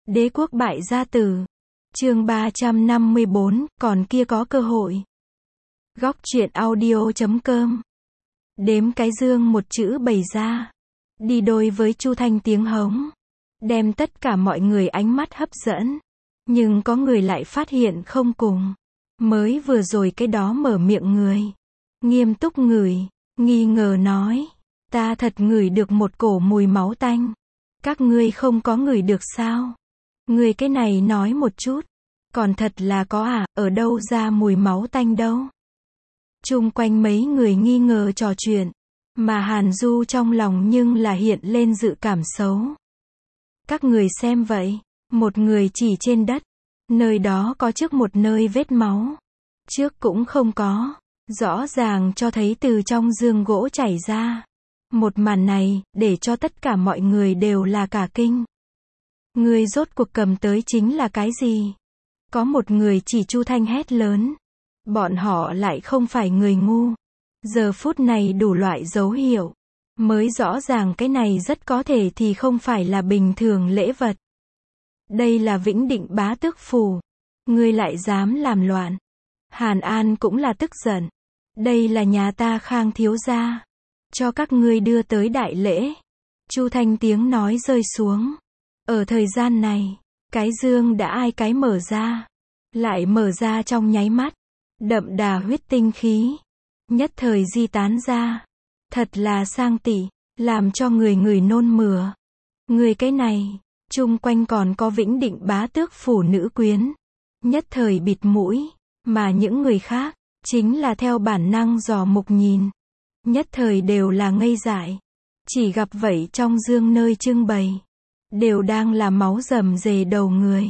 Đế quốc bại gia tử. Chương 354, còn kia có cơ hội. Góc truyện audio.com. Đếm cái dương một chữ bày ra. Đi đôi với Chu Thanh tiếng hống. Đem tất cả mọi người ánh mắt hấp dẫn. Nhưng có người lại phát hiện không cùng. Mới vừa rồi cái đó mở miệng người. Nghiêm túc ngửi, nghi ngờ nói. Ta thật ngửi được một cổ mùi máu tanh. Các ngươi không có ngửi được sao? Người cái này nói một chút. Còn thật là có à, ở đâu ra mùi máu tanh đâu? Chung quanh mấy người nghi ngờ trò chuyện. Mà Hàn Du trong lòng nhưng là hiện lên dự cảm xấu. Các người xem vậy. Một người chỉ trên đất. Nơi đó có trước một nơi vết máu. Trước cũng không có. Rõ ràng cho thấy từ trong giường gỗ chảy ra. Một màn này, để cho tất cả mọi người đều là cả kinh. Người rốt cuộc cầm tới chính là cái gì? Có một người chỉ Chu Thanh hét lớn. Bọn họ lại không phải người ngu. Giờ phút này đủ loại dấu hiệu. Mới rõ ràng cái này rất có thể thì không phải là bình thường lễ vật. Đây là Vĩnh Định Bá Tước Phủ. Ngươi lại dám làm loạn. Hàn An cũng là tức giận. Đây là nhà ta Khang thiếu gia. Cho các ngươi đưa tới đại lễ. Chu Thanh tiếng nói rơi xuống. Ở thời gian này, cái dương đã ai cái mở ra. Lại mở ra trong nháy mắt. Đậm đà huyết tinh khí. Nhất thời di tán ra. Thật là sang tỷ. Làm cho người nôn mửa. Người cái này, chung quanh còn có Vĩnh Định Bá Tước Phủ nữ quyến. Nhất thời bịt mũi. Mà những người khác, chính là theo bản năng dò mục nhìn. Nhất thời đều là ngây dại. Chỉ gặp vậy trong dương nơi trưng bày. Đều đang là máu rầm rề đầu người.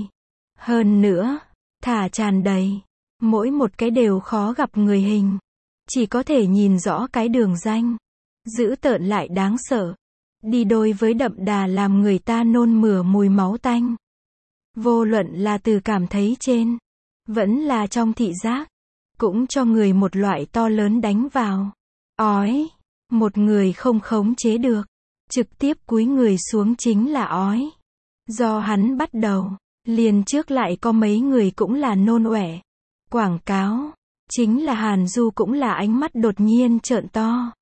Hơn nữa, thả tràn đầy. Mỗi một cái đều khó gặp người hình. Chỉ có thể nhìn rõ cái đường danh. Dữ tợn lại đáng sợ. Đi đôi với đậm đà làm người ta nôn mửa mùi máu tanh. Vô luận là từ cảm thấy trên. Vẫn là trong thị giác. Cũng cho người một loại to lớn đánh vào. Ói. Một người không khống chế được. Trực tiếp cúi người xuống chính là ói. Do hắn bắt đầu. Liền trước lại có mấy người cũng là nôn ọe. Quảng cáo. Chính là Hàn Du cũng là ánh mắt đột nhiên trợn to.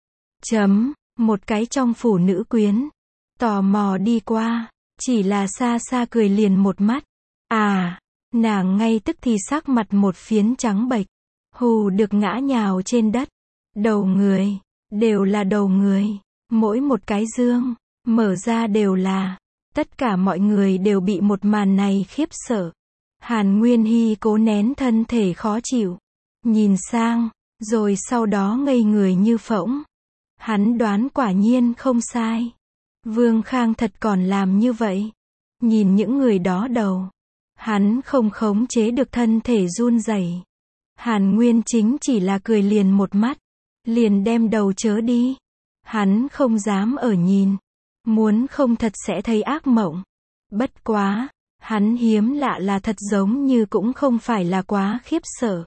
Một cái trong phủ nữ quyến. Tò mò đi qua. Chỉ là xa xa cười liền một mắt. À. Nàng ngay tức thì sắc mặt một phiến trắng bệch. Hù được ngã nhào trên đất. Đầu người. Đều là đầu người. Mỗi một cái dương. Mở ra đều là. Tất cả mọi người đều bị một màn này khiếp sợ. Hàn Nguyên Hy cố nén thân thể khó chịu. Nhìn sang. Rồi sau đó ngây người như phỗng. Hắn đoán quả nhiên không sai. Vương Khang thật còn làm như vậy. Nhìn những người đó đầu. Hắn không khống chế được thân thể run rẩy. Hàn Nguyên chính chỉ là cười liền một mắt. Liền đem đầu chớ đi. Hắn không dám ở nhìn. Muốn không thật sẽ thấy ác mộng. Bất quá. Hắn hiếm lạ là thật giống như cũng không phải là quá khiếp sợ.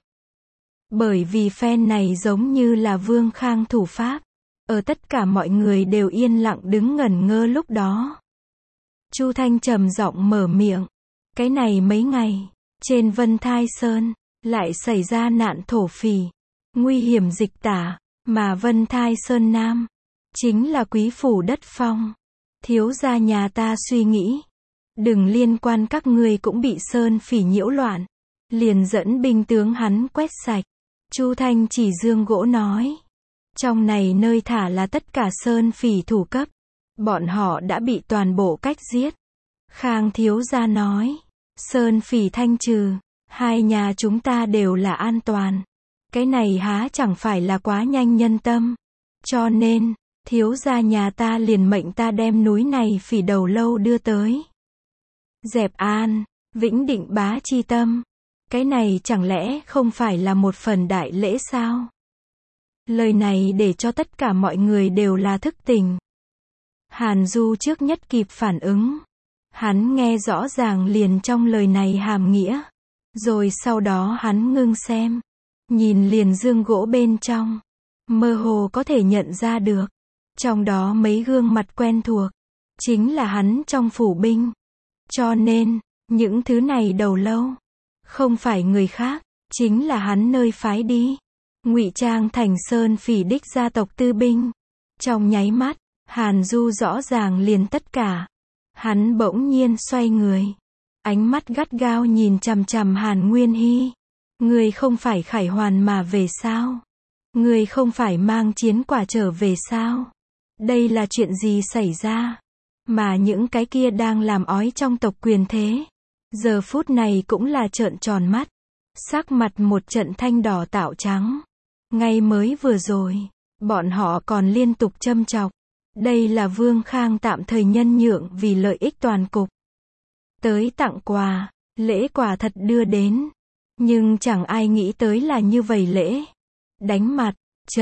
Bởi vì phen này giống như là Vương Khang thủ pháp. Ở tất cả mọi người đều yên lặng đứng ngẩn ngơ lúc đó. Chu Thanh trầm giọng mở miệng. Cái này mấy ngày, trên Vân Thai Sơn, lại xảy ra nạn thổ phỉ. Nguy hiểm dịch tả, mà Vân Thai Sơn Nam, chính là quý phủ đất phong. Thiếu gia nhà ta suy nghĩ. Đừng liên quan các ngươi cũng bị Sơn phỉ nhiễu loạn. Liền dẫn binh tướng hắn quét sạch. Chu Thanh chỉ dương gỗ nói. Trong này nơi thả là tất cả Sơn phỉ thủ cấp. Bọn họ đã bị toàn bộ cách giết. Khang thiếu gia nói. Sơn phỉ thanh trừ. Hai nhà chúng ta đều là an toàn. Cái này há chẳng phải là quá nhanh nhân tâm. Cho nên, thiếu gia nhà ta liền mệnh ta đem núi này phỉ đầu lâu đưa tới. Dẹp an, Vĩnh Định Bá chi tâm. Cái này chẳng lẽ không phải là một phần đại lễ sao? Lời này để cho tất cả mọi người đều là thức tỉnh. Hàn Du trước nhất kịp phản ứng. Hắn nghe rõ ràng liền trong lời này hàm nghĩa. Rồi sau đó hắn ngưng xem. Nhìn liền dương gỗ bên trong. Mơ hồ có thể nhận ra được. Trong đó mấy gương mặt quen thuộc. Chính là hắn trong phủ binh. Cho nên, những thứ này đầu lâu, không phải người khác, chính là hắn nơi phái đi. Ngụy trang thành Sơn Phỉ đích gia tộc tư binh. Trong nháy mắt, Hàn Du rõ ràng liền tất cả. Hắn bỗng nhiên xoay người. Ánh mắt gắt gao nhìn chằm chằm Hàn Nguyên Hy. Ngươi không phải khải hoàn mà về sao? Ngươi không phải mang chiến quả trở về sao? Đây là chuyện gì xảy ra? Mà những cái kia đang làm ói trong tộc quyền thế. Giờ phút này cũng là trợn tròn mắt. Sắc mặt một trận thanh đỏ tạo trắng. Ngay mới vừa rồi, bọn họ còn liên tục châm chọc. Đây là Vương Khang tạm thời nhân nhượng vì lợi ích toàn cục. Tới tặng quà, lễ quà thật đưa đến. Nhưng chẳng ai nghĩ tới là như vậy lễ. Đánh mặt,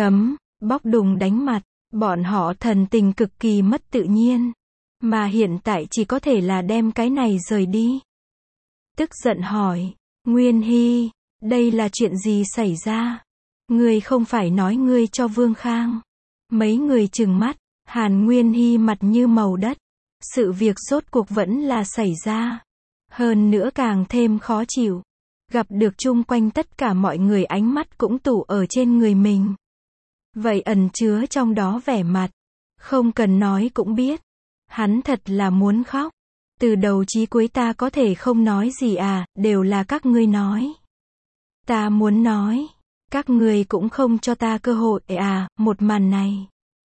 bóc đùng đánh mặt, bọn họ thần tình cực kỳ mất tự nhiên. Mà hiện tại chỉ có thể là đem cái này rời đi. Tức giận hỏi, Nguyên Hy, đây là chuyện gì xảy ra? Ngươi không phải nói ngươi cho Vương Khang. Mấy người trừng mắt, Hàn Nguyên Hy mặt như màu đất. Sự việc rốt cuộc vẫn là xảy ra. Hơn nữa càng thêm khó chịu. Gặp được chung quanh tất cả mọi người ánh mắt cũng tụ ở trên người mình. Vậy ẩn chứa trong đó vẻ mặt. Không cần nói cũng biết. Hắn thật là muốn khóc. Từ đầu chí cuối ta có thể không nói gì à, đều là các ngươi nói. Ta muốn nói. Các ngươi cũng không cho ta cơ hội à, một màn này.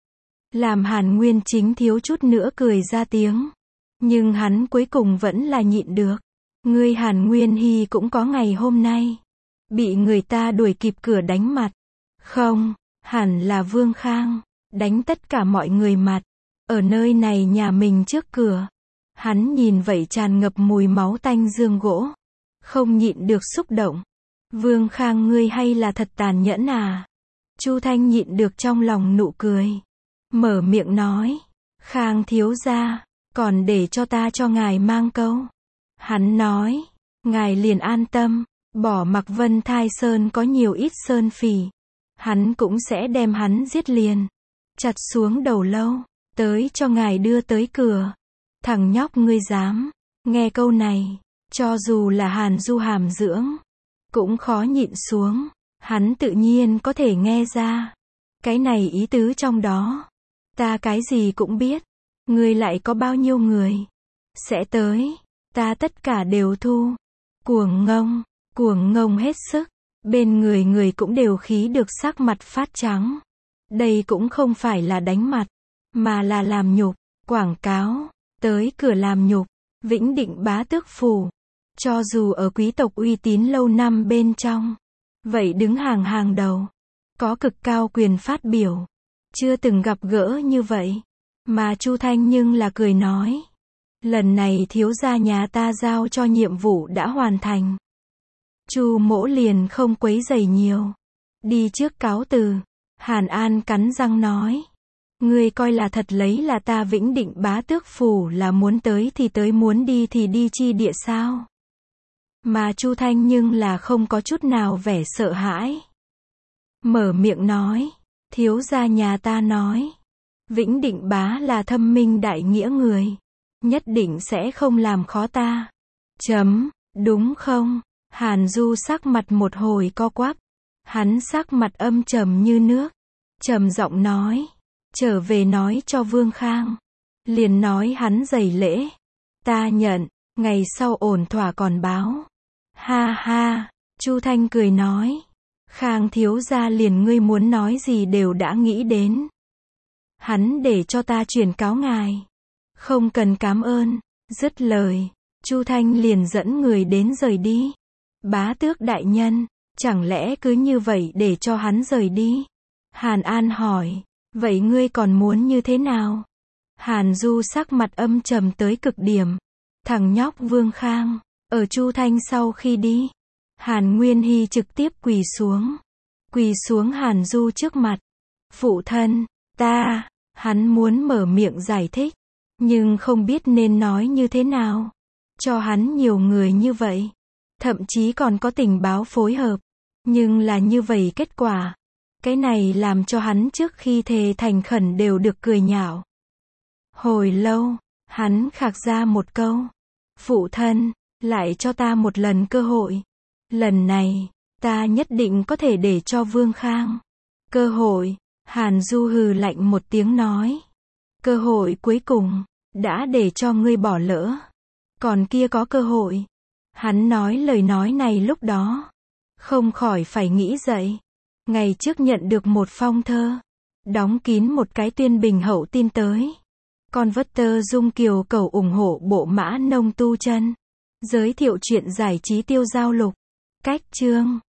Làm Hàn Nguyên Chính thiếu chút nữa cười ra tiếng. Nhưng hắn cuối cùng vẫn là nhịn được. Ngươi Hàn Nguyên Hy cũng có ngày hôm nay. Bị người ta đuổi kịp cửa đánh mặt. Không, hẳn là Vương Khang. Đánh tất cả mọi người mặt. Ở nơi này nhà mình trước cửa. Hắn nhìn vậy tràn ngập mùi máu tanh giường gỗ. Không nhịn được xúc động. Vương Khang ngươi hay là thật tàn nhẫn à? Chu Thanh nhịn được trong lòng nụ cười. Mở miệng nói. Khang thiếu gia, còn để cho ta cho ngài mang câu. Hắn nói. Ngài liền an tâm. Bỏ mặc Vân Thai Sơn có nhiều ít sơn phỉ. Hắn cũng sẽ đem hắn giết liền. Chặt xuống đầu lâu. Tới cho ngài đưa tới cửa. Thằng nhóc ngươi dám. Nghe câu này. Cho dù là Hàn Du hàm dưỡng. Cũng khó nhịn xuống. Hắn tự nhiên có thể nghe ra. Cái này ý tứ trong đó. Ta cái gì cũng biết. Ngươi lại có bao nhiêu người. Sẽ tới. Ta tất cả đều thu. Cuồng ngông hết sức. Bên người cũng đều khí được sắc mặt phát trắng. Đây cũng không phải là đánh mặt. Mà là làm nhục. Quảng cáo. Tới cửa làm nhục. Vĩnh Định Bá Tước Phủ. Cho dù ở quý tộc uy tín lâu năm bên trong. Vậy đứng hàng đầu. Có cực cao quyền phát biểu. Chưa từng gặp gỡ như vậy. Mà Chu Thanh nhưng là cười nói. Lần này thiếu gia nhà ta giao cho nhiệm vụ đã hoàn thành. Chu mỗ liền không quấy rầy nhiều. Đi trước cáo từ. Hàn An cắn răng nói. Ngươi coi là thật lấy là ta Vĩnh Định Bá Tước Phủ là muốn tới thì tới, muốn đi thì đi chi địa sao? Mà Chu Thanh nhưng là không có chút nào vẻ sợ hãi. Mở miệng nói. Thiếu gia nhà ta nói. Vĩnh Định Bá là thâm minh đại nghĩa người. Nhất định sẽ không làm khó ta. Đúng không? Hàn Du sắc mặt một hồi co quắp. Hắn sắc mặt âm trầm như nước. Trầm giọng nói. Trở về nói cho Vương Khang. Liền nói hắn giày lễ. Ta nhận. Ngày sau ổn thỏa còn báo. Ha ha. Chu Thanh cười nói. Khang thiếu gia liền ngươi muốn nói gì đều đã nghĩ đến. Hắn để cho ta chuyển cáo ngài. Không cần cảm ơn. Dứt lời. Chu Thanh liền dẫn người đến rời đi. Bá tước đại nhân. Chẳng lẽ cứ như vậy để cho hắn rời đi? Hàn An hỏi. Vậy ngươi còn muốn như thế nào? Hàn Du sắc mặt âm trầm tới cực điểm. Thằng nhóc Vương Khang. Ở Chu Thanh sau khi đi. Hàn Nguyên Hy trực tiếp quỳ xuống Hàn Du trước mặt. Phụ thân, ta. Hắn muốn mở miệng giải thích. Nhưng không biết nên nói như thế nào. Cho hắn nhiều người như vậy. Thậm chí còn có tình báo phối hợp. Nhưng là như vậy kết quả. Cái này làm cho hắn trước khi thề thành khẩn đều được cười nhạo. Hồi lâu, hắn khạc ra một câu. Phụ thân, lại cho ta một lần cơ hội. Lần này, ta nhất định có thể để cho Vương Khang. Cơ hội, Hàn Du hừ lạnh một tiếng nói. Cơ hội cuối cùng, đã để cho ngươi bỏ lỡ. Còn kia có cơ hội. Hắn nói lời nói này lúc đó. Không khỏi phải nghĩ dậy. Ngày trước nhận được một phong thơ. Đóng kín một cái tuyên bình hậu tin tới. Converter Dung Kiều cầu ủng hộ bộ mã nông tu chân. Giới thiệu chuyện giải trí tiêu giao lục. Cách chương